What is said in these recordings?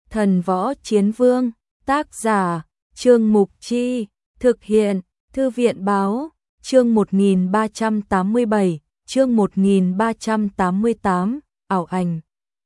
Thần Võ Chiến Vương, tác giả, Trương Mục Chi, thực hiện, Thư viện Báo, chương 1387, chương 1388, ảo ảnh.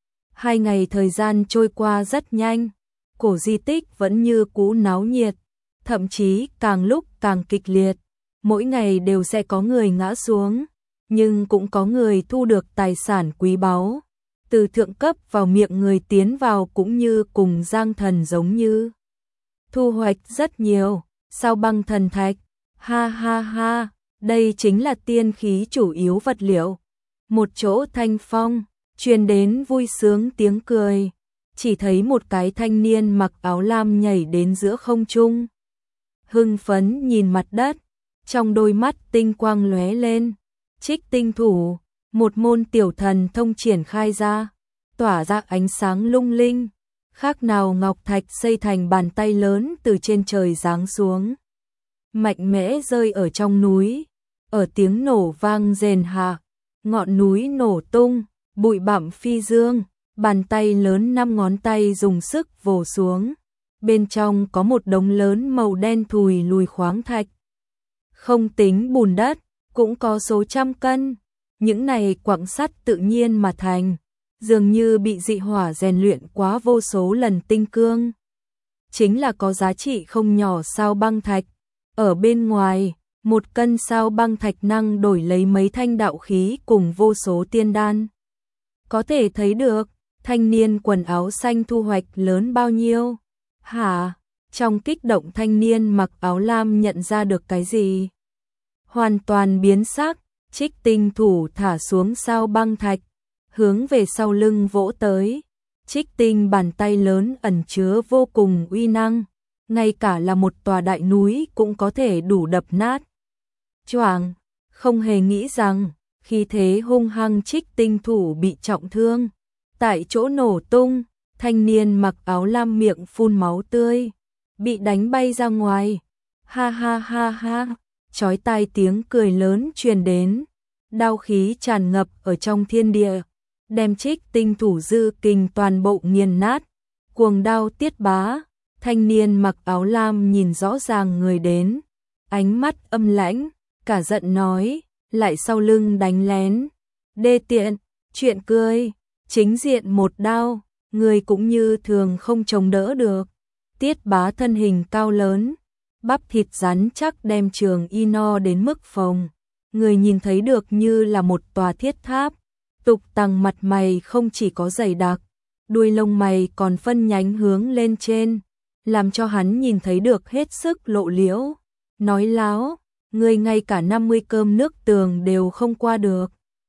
2 ngày thời gian trôi qua rất nhanh, cổ di tích vẫn như cũ náo nhiệt, thậm chí càng lúc càng kịch liệt, mỗi ngày đều sẽ có người ngã xuống, nhưng cũng có người thu được tài sản quý báu. Từ thượng cấp vào miệng người tiến vào cũng như cùng Giang Thần giống như. Thu hoạch rất nhiều, sao băng thần thạch, ha ha ha, đây chính là tiên khí chủ yếu vật liệu. Một chỗ thanh phong, truyền đến vui sướng tiếng cười, chỉ thấy một cái thanh niên mặc áo lam nhảy đến giữa không trung. Hưng phấn nhìn mặt đất, trong đôi mắt tinh quang lóe lên, Trích Tinh Thủ, một môn tiểu thần thông triển khai ra, tỏa ra ánh sáng lung linh, khác nào ngọc thạch xây thành bàn tay lớn từ trên trời giáng xuống. Mạnh mẽ rơi ở trong núi, ở tiếng nổ vang rền hạ, ngọn núi nổ tung, bụi bặm phi dương, bàn tay lớn 5 ngón tay dùng sức vồ xuống. Bên trong có một đống lớn màu đen thùi lùi khoáng thạch. Không tính bùn đất, cũng có số trăm cân. Những này quặng sắt tự nhiên mà thành, dường như bị dị hỏa rèn luyện quá vô số lần tinh cương. Chính là có giá trị không nhỏ sao băng thạch. Ở bên ngoài, 1 cân sao băng thạch năng đổi lấy mấy thanh đạo khí cùng vô số tiên đan. Có thể thấy được, thanh niên quần áo xanh thu hoạch lớn bao nhiêu. Hả? Trong kích động thanh niên mặc áo lam nhận ra được cái gì? Hoàn toàn biến sắc, Trích Tinh Thủ thả xuống sao băng thạch, hướng về sau lưng vỗ tới. Trích Tinh bàn tay lớn ẩn chứa vô cùng uy năng, ngay cả là một tòa đại núi cũng có thể đủ đập nát. Choảng, không hề nghĩ rằng, khi thế hung hăng Trích Tinh Thủ bị trọng thương. Tại chỗ nổ tung, thanh niên mặc áo lam miệng phun máu tươi, bị đánh bay ra ngoài. Ha ha ha ha, chói tai tiếng cười lớn truyền đến, đao khí tràn ngập ở trong thiên địa, đem Trích Tinh Thủ dư kình toàn bộ nghiền nát. Cuồng đao Tiết Bá, thanh niên mặc áo lam nhìn rõ ràng người đến, ánh mắt âm lãnh, cả giận nói, lại sau lưng đánh lén. Đê tiện, chuyện cười, chính diện một đao, người cũng như thường không chống đỡ được. Tiết Bá thân hình cao lớn, bắp thịt rắn chắc đem Trường Y no đến mức phồng, người nhìn thấy được như là một tòa thiết tháp. Tục tằng mặt mày không chỉ có dày đặc, đuôi lông mày còn phân nhánh hướng lên trên, làm cho hắn nhìn thấy được hết sức lộ liễu. Nói láo, người ngay cả 50 cơm nước tường đều không qua được.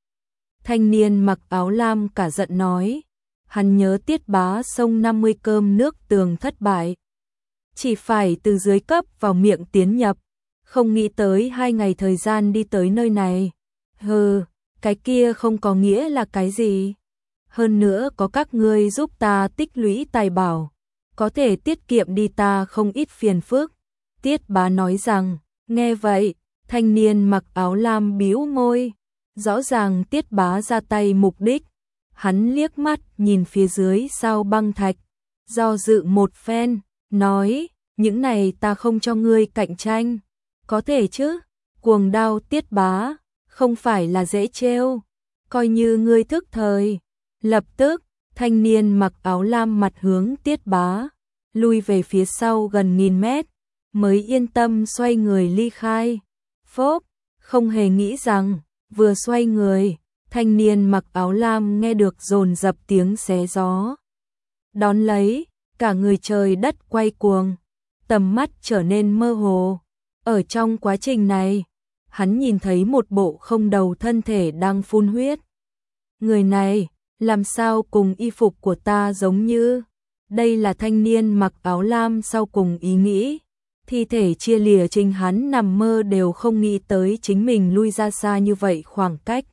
Thanh niên mặc áo lam cả giận nói, hắn nhớ Tiết Bá xông 50 cơm nước tường thất bại, chỉ phải từ dưới cấp vào miệng tiến nhập, không nghĩ tới 2 ngày thời gian đi tới nơi này. Hừ, cái kia không có nghĩa là cái gì. Hơn nữa có các ngươi giúp ta tích lũy tài bảo, có thể tiết kiệm đi ta không ít phiền phức. Tiết Bá nói rằng, nghe vậy, thanh niên mặc áo lam bĩu môi, rõ ràng Tiết Bá ra tay mục đích. Hắn liếc mắt nhìn phía dưới sao băng thạch, do dự một phen, nói, những này ta không cho ngươi cạnh tranh, có thể chứ? Cuồng đao Tiết Bá, không phải là dễ trêu, coi như ngươi thức thời. Lập tức, thanh niên mặc áo lam mặt hướng Tiết Bá, lui về phía sau gần 1000 mét, mới yên tâm xoay người ly khai. Phốp, không hề nghĩ rằng, vừa xoay người, thanh niên mặc áo lam nghe được dồn dập tiếng xé gió. Đón lấy, cả người trời đất quay cuồng, tầm mắt trở nên mơ hồ. Ở trong quá trình này, hắn nhìn thấy một bộ không đầu thân thể đang phun huyết. Người này, làm sao cùng y phục của ta giống như? Đây là thanh niên mặc áo lam sau cùng ý nghĩ. Thi thể chia lìa trình hắn nằm mơ đều không nghĩ tới chính mình lui ra xa như vậy khoảng cách,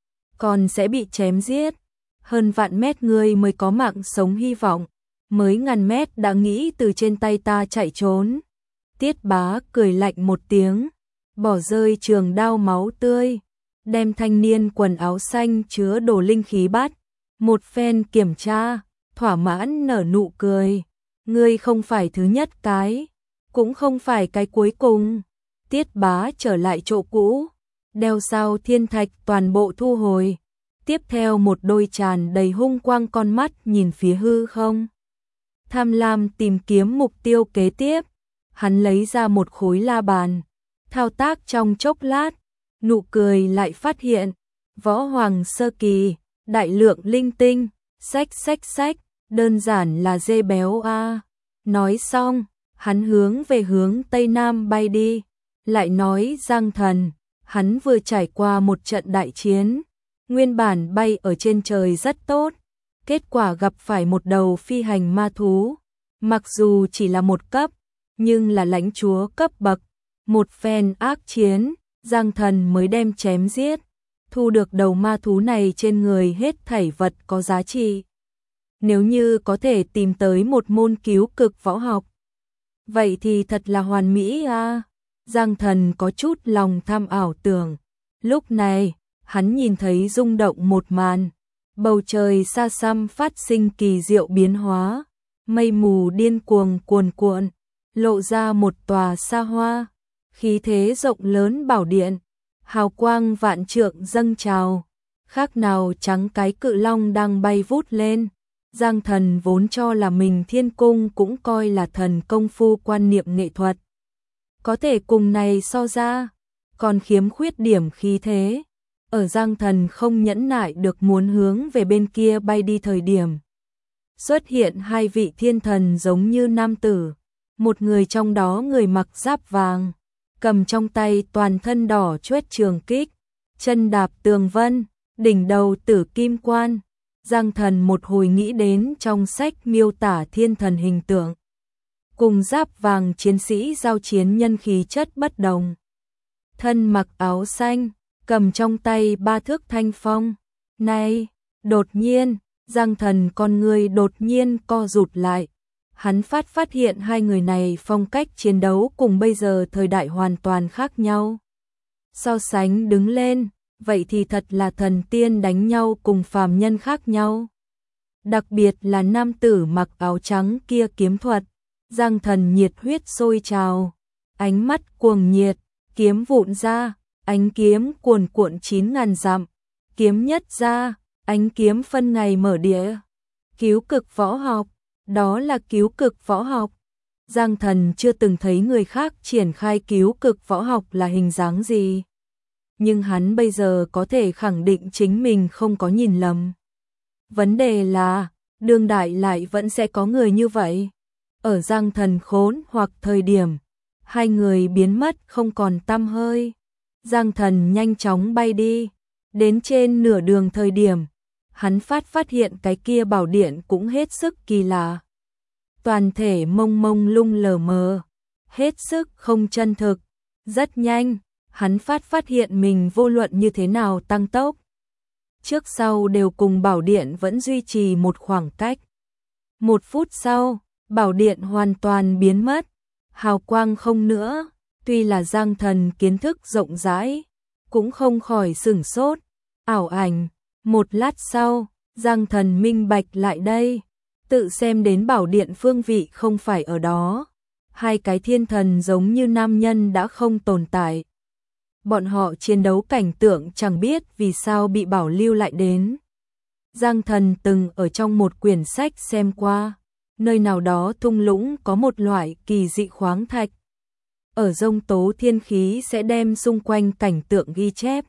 còn sẽ bị chém giết. Hơn vạn mét người mới có mạng sống hy vọng, mới ngàn mét đã nghĩ từ trên tay ta chạy trốn. Tiết Bá cười lạnh một tiếng, bỏ rơi trường đao máu tươi, đem thanh niên quần áo xanh chứa đồ linh khí bắt, một phen kiểm tra, thỏa mãn nở nụ cười. Ngươi không phải thứ nhất cái, cũng không phải cái cuối cùng. Tiết Bá trở lại chỗ cũ, đeo sao thiên thạch toàn bộ thu hồi. Tiếp theo một đôi tràn đầy hung quang con mắt nhìn phía hư không. Tham lam tìm kiếm mục tiêu kế tiếp. Hắn lấy ra một khối la bàn, thao tác trong chốc lát, nụ cười lại phát hiện. Võ Hoàng sơ kỳ, đại lượng linh tinh, xách, đơn giản là dê béo a. Nói xong, hắn hướng về hướng Tây Nam bay đi, lại nói Giang Thần, hắn vừa trải qua một trận đại chiến, nguyên bản bay ở trên trời rất tốt, kết quả gặp phải một đầu phi hành ma thú, mặc dù chỉ là một cấp, nhưng là lãnh chúa cấp bậc, một phen ác chiến, Giang Thần mới đem chém giết, thu được đầu ma thú này trên người hết thảy vật có giá trị. Nếu như có thể tìm tới một môn cứu cực võ học, vậy thì thật là hoàn mỹ a. Giang Thần có chút lòng tham ảo tưởng. Lúc này, hắn nhìn thấy rung động một màn. Bầu trời xa xăm phát sinh kỳ diệu biến hóa. Mây mù điên cuồng cuồn cuộn, lộ ra một tòa xa hoa. Khí thế rộng lớn bảo điện. Hào quang vạn trượng dâng trào. Khác nào trắng cái cự long đang bay vút lên. Giang Thần vốn cho là mình thiên cung cũng coi là thần công phu quan niệm nghệ thuật. Có thể cùng này so ra, còn khiếm khuyết điểm khí thế. Ở Giang Thần không nhẫn nại được muốn hướng về bên kia bay đi thời điểm. Xuất hiện hai vị thiên thần giống như nam tử. Một người trong đó người mặc giáp vàng, cầm trong tay toàn thân đỏ chót trường kích, chân đạp tường vân, đỉnh đầu tử kim quan. Giang Thần một hồi nghĩ đến trong sách miêu tả thiên thần hình tượng. Cùng giáp vàng chiến sĩ giao chiến nhân khí chất bất đồng. Thân mặc áo xanh, cầm trong tay 3 thước thanh phong. Này, đột nhiên, Giang Thần con người đột nhiên co rụt lại. Hắn phát hiện hai người này phong cách chiến đấu cùng bây giờ thời đại hoàn toàn khác nhau. So sánh đứng lên, vậy thì thật là thần tiên đánh nhau cùng phàm nhân khác nhau. Đặc biệt là nam tử mặc áo trắng kia kiếm thuật, Giang Thần nhiệt huyết sôi trào, ánh mắt cuồng nhiệt, kiếm vụn ra, ánh kiếm cuồn cuộn 9.000 dặm, kiếm nhất ra, ánh kiếm phân ngày mở địa. Cứu cực võ học, đó là cứu cực võ học. Giang Thần chưa từng thấy người khác triển khai cứu cực võ học là hình dáng gì. Nhưng hắn bây giờ có thể khẳng định chính mình không có nhìn lầm. Vấn đề là, đương đại lại vẫn sẽ có người như vậy. Ở Giang Thần khốn hoặc thời điểm, hai người biến mất không còn tăm hơi. Giang Thần nhanh chóng bay đi, đến trên nửa đường thời điểm, hắn phát hiện cái kia bảo điện cũng hết sức kỳ lạ. Toàn thể mông mông lung lờ mờ, hết sức không chân thực, rất nhanh. Hắn phát hiện mình vô luận như thế nào tăng tốc, trước sau đều cùng bảo điện vẫn duy trì một khoảng cách. 1 phút sau, bảo điện hoàn toàn biến mất, hào quang không nữa. Tuy là Giang Thần kiến thức rộng rãi, cũng không khỏi sửng sốt, ảo ảnh. Một lát sau, Giang Thần minh bạch lại đây, tự xem đến bảo điện phương vị không phải ở đó. Hai cái thiên thần giống như nam nhân đã không tồn tại. Bọn họ chiến đấu cảnh tượng chẳng biết vì sao bị bảo lưu lại đến. Giang Thần từng ở trong một quyển sách xem qua, nơi nào đó thung lũng có một loại kỳ dị khoáng thạch. Ở dông tố thiên khí sẽ đem xung quanh cảnh tượng ghi chép.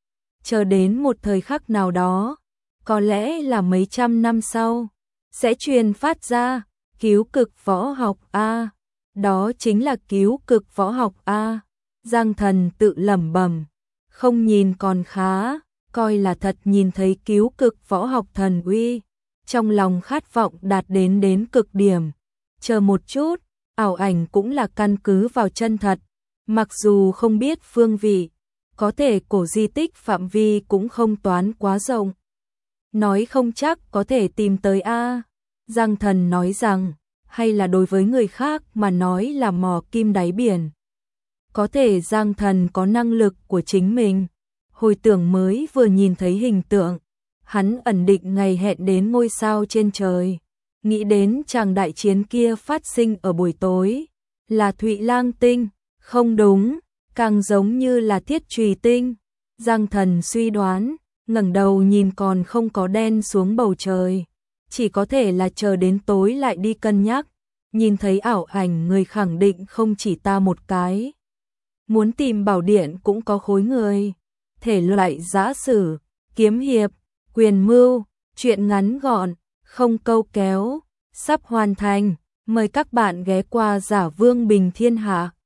Chờ đến một thời khắc nào đó, có lẽ là mấy trăm năm sau, sẽ truyền phát ra cứu cực võ học A. Đó chính là cứu cực võ học A. Giang Thần tự lẩm bẩm, không nhìn còn khá, coi là thật nhìn thấy cứu cực võ học thần uy, trong lòng khát vọng đạt đến cực điểm. Chờ một chút, ảo ảnh cũng là căn cứ vào chân thật, mặc dù không biết phương vị, có thể cổ di tích phạm vi cũng không toán quá rộng. Nói không chắc có thể tìm tới A. Giang Thần nói rằng, hay là đối với người khác mà nói là mò kim đáy biển. Có thể Giang Thần có năng lực của chính mình. Hồi tưởng mới vừa nhìn thấy hình tượng, hắn ẩn định ngày hẹn đến ngôi sao trên trời. nghĩ đến chàng đại chiến kia phát sinh ở buổi tối, là Thụy Lang tinh, không đúng, càng giống như là Thiết Trùy tinh. Giang Thần suy đoán, ngẩng đầu nhìn còn không có đen xuống bầu trời, chỉ có thể là chờ đến tối lại đi cân nhắc, nhìn thấy ảo ảnh người khẳng định không chỉ ta một cái. Muốn tìm bảo điện cũng có khối người, thể loại giã sử, kiếm hiệp, quyền mưu, truyện ngắn gọn, không câu kéo, sắp hoàn thành, mời các bạn ghé qua Giả Vương Bình Thiên Hạ.